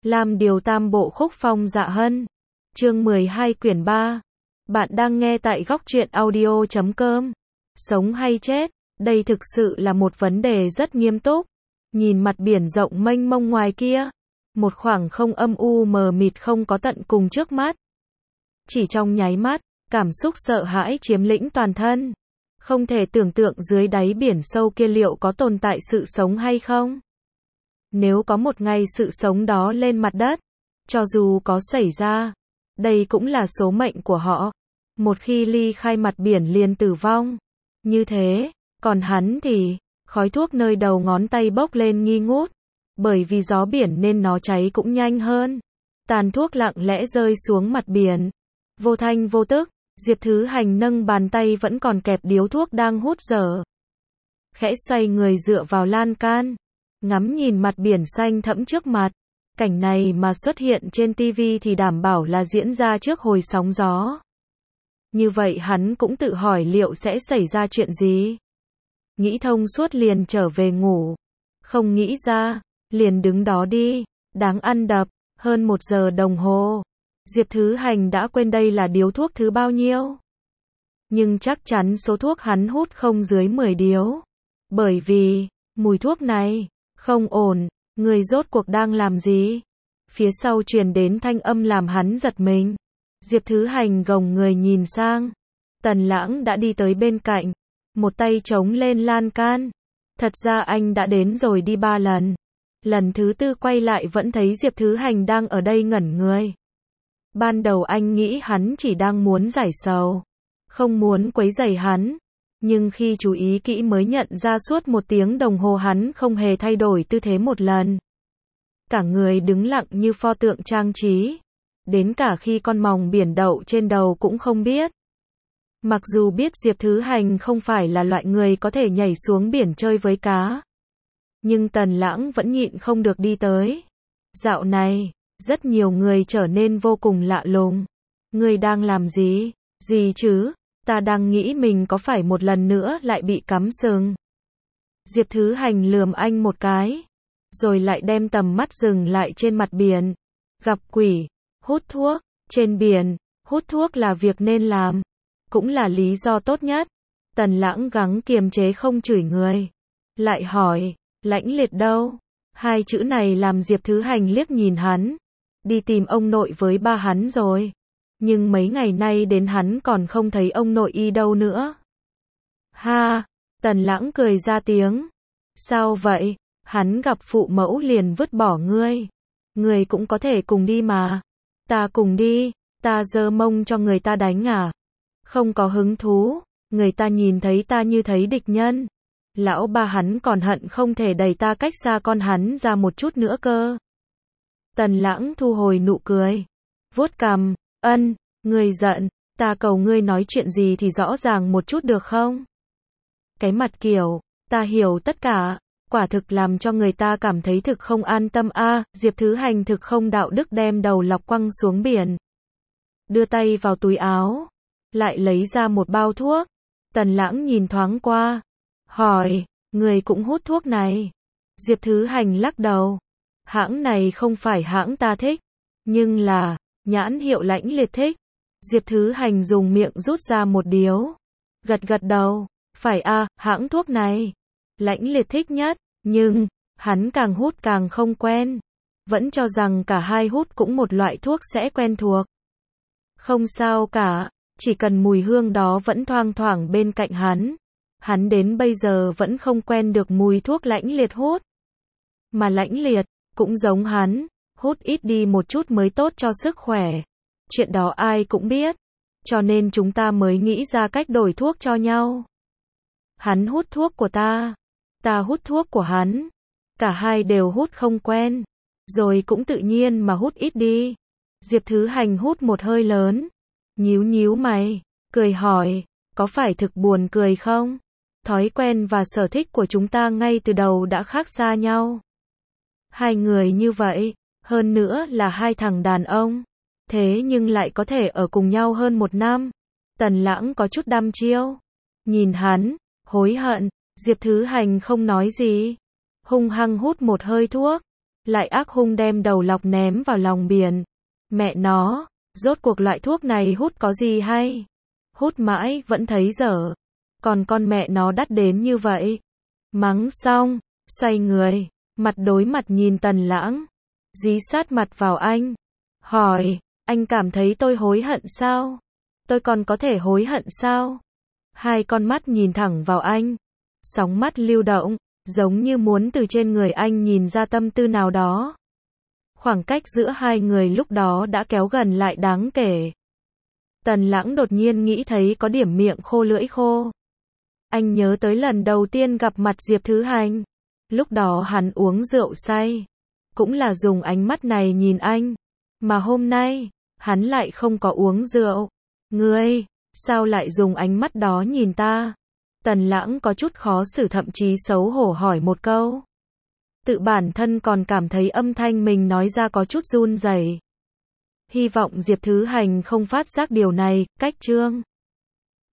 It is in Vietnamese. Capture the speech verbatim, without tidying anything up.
Lam Điều Tam Bộ Khúc Phong Dạ Hân. Chương mười hai quyển ba. Bạn đang nghe tại góc truyện audio chấm com. Sống hay chết, đây thực sự là một vấn đề rất nghiêm túc. Nhìn mặt biển rộng mênh mông ngoài kia, một khoảng không âm u mờ mịt không có tận cùng trước mắt. Chỉ trong nháy mắt, cảm xúc sợ hãi chiếm lĩnh toàn thân. Không thể tưởng tượng dưới đáy biển sâu kia liệu có tồn tại sự sống hay không. Nếu có một ngày sự sống đó lên mặt đất, cho dù có xảy ra, đây cũng là số mệnh của họ. Một khi ly khai mặt biển liền tử vong. Như thế, còn hắn thì, khói thuốc nơi đầu ngón tay bốc lên nghi ngút. Bởi vì gió biển nên nó cháy cũng nhanh hơn. Tàn thuốc lặng lẽ rơi xuống mặt biển. Vô thanh vô tức, Diệp Thứ Hành nâng bàn tay vẫn còn kẹp điếu thuốc đang hút dở. Khẽ xoay người dựa vào lan can, ngắm nhìn mặt biển xanh thẫm trước mặt. Cảnh này mà xuất hiện trên ti vi thì đảm bảo là diễn ra trước hồi sóng gió. Như vậy hắn cũng tự hỏi liệu sẽ xảy ra chuyện gì. Nghĩ thông suốt liền trở về ngủ. Không nghĩ ra, liền đứng đó đi. Đáng ăn đập, hơn một giờ đồng hồ. Diệp Thứ Hành đã quên đây là điếu thuốc thứ bao nhiêu. Nhưng chắc chắn số thuốc hắn hút không dưới mười điếu. Bởi vì, mùi thuốc này, không ổn, người rốt cuộc đang làm gì? Phía sau truyền đến thanh âm làm hắn giật mình. Diệp Thứ Hành gồng người nhìn sang. Tần Lãng đã đi tới bên cạnh. Một tay chống lên lan can. Thật ra anh đã đến rồi đi ba lần. Lần thứ tư quay lại vẫn thấy Diệp Thứ Hành đang ở đây ngẩn người. Ban đầu anh nghĩ hắn chỉ đang muốn giải sầu, không muốn quấy rầy hắn. Nhưng khi chú ý kỹ mới nhận ra suốt một tiếng đồng hồ hắn không hề thay đổi tư thế một lần. Cả người đứng lặng như pho tượng trang trí. Đến cả khi con mòng biển đậu trên đầu cũng không biết. Mặc dù biết Diệp Thứ Hành không phải là loại người có thể nhảy xuống biển chơi với cá. Nhưng Tần Lãng vẫn nhịn không được đi tới. Dạo này, rất nhiều người trở nên vô cùng lạ lùng. Ngươi đang làm gì? Gì chứ? Ta đang nghĩ mình có phải một lần nữa lại bị cắm sừng. Diệp Thứ Hành lườm anh một cái. Rồi lại đem tầm mắt dừng lại trên mặt biển. Gặp quỷ, hút thuốc, trên biển, hút thuốc là việc nên làm. Cũng là lý do tốt nhất. Tần Lãng gắng kiềm chế không chửi người. Lại hỏi, Lãnh Liệt đâu? Hai chữ này làm Diệp Thứ Hành liếc nhìn hắn. Đi tìm ông nội với ba hắn rồi. Nhưng mấy ngày nay đến hắn còn không thấy ông nội y đâu nữa. Ha! Tần Lãng cười ra tiếng. Sao vậy? Hắn gặp phụ mẫu liền vứt bỏ ngươi. Ngươi cũng có thể cùng đi mà. Ta cùng đi, ta giơ mông cho người ta đánh à? Không có hứng thú, người ta nhìn thấy ta như thấy địch nhân. Lão ba hắn còn hận không thể đẩy ta cách xa con hắn ra một chút nữa cơ. Tần Lãng thu hồi nụ cười. Vuốt cằm, ân, ngươi giận, ta cầu ngươi nói chuyện gì thì rõ ràng một chút được không? Cái mặt kiểu, ta hiểu tất cả, quả thực làm cho người ta cảm thấy thực không an tâm a. À, Diệp Thứ Hành thực không đạo đức đem đầu lọc quăng xuống biển. Đưa tay vào túi áo, lại lấy ra một bao thuốc. Tần Lãng nhìn thoáng qua, hỏi, người cũng hút thuốc này? Diệp Thứ Hành lắc đầu. Hãng này không phải hãng ta thích, nhưng là, nhãn hiệu Lãnh Liệt thích. Diệp Thứ Hành dùng miệng rút ra một điếu. Gật gật đầu, phải a, à, hãng thuốc này. Lãnh Liệt thích nhất, nhưng, hắn càng hút càng không quen. Vẫn cho rằng cả hai hút cũng một loại thuốc sẽ quen thuộc. Không sao cả, chỉ cần mùi hương đó vẫn thoang thoảng bên cạnh hắn. Hắn đến bây giờ vẫn không quen được mùi thuốc Lãnh Liệt hút. Mà Lãnh Liệt, cũng giống hắn, hút ít đi một chút mới tốt cho sức khỏe. Chuyện đó ai cũng biết. Cho nên chúng ta mới nghĩ ra cách đổi thuốc cho nhau. Hắn hút thuốc của ta. Ta hút thuốc của hắn. Cả hai đều hút không quen. Rồi cũng tự nhiên mà hút ít đi. Diệp Thứ Hành hút một hơi lớn. Nhíu nhíu mày. Cười hỏi. Có phải thực buồn cười không? Thói quen và sở thích của chúng ta ngay từ đầu đã khác xa nhau. Hai người như vậy, hơn nữa là hai thằng đàn ông, thế nhưng lại có thể ở cùng nhau hơn một năm. Tần Lãng có chút đăm chiêu. Nhìn hắn, hối hận. Diệp Thứ Hành không nói gì. Hung hăng hút một hơi thuốc. lại ác hung đem đầu lọc ném vào lòng biển. Mẹ nó, rốt cuộc loại thuốc này hút có gì hay? Hút mãi vẫn thấy dở. Còn con mẹ nó đắt đến như vậy. Mắng xong, xoay người, mặt đối mặt nhìn Tần Lãng, dí sát mặt vào anh, hỏi, anh cảm thấy tôi hối hận sao? Tôi còn có thể hối hận sao? Hai con mắt nhìn thẳng vào anh, sóng mắt lưu động, giống như muốn từ trên người anh nhìn ra tâm tư nào đó. Khoảng cách giữa hai người lúc đó đã kéo gần lại đáng kể. Tần Lãng đột nhiên nghĩ thấy có điểm miệng khô lưỡi khô. Anh nhớ tới lần đầu tiên gặp mặt Diệp Thứ Hành. Lúc đó hắn uống rượu say. Cũng là dùng ánh mắt này nhìn anh. Mà hôm nay, hắn lại không có uống rượu. Ngươi, sao lại dùng ánh mắt đó nhìn ta? Tần Lãng có chút khó xử thậm chí xấu hổ hỏi một câu. Tự bản thân còn cảm thấy âm thanh mình nói ra có chút run rẩy. Hy vọng Diệp Thứ Hành không phát giác điều này, cách chương.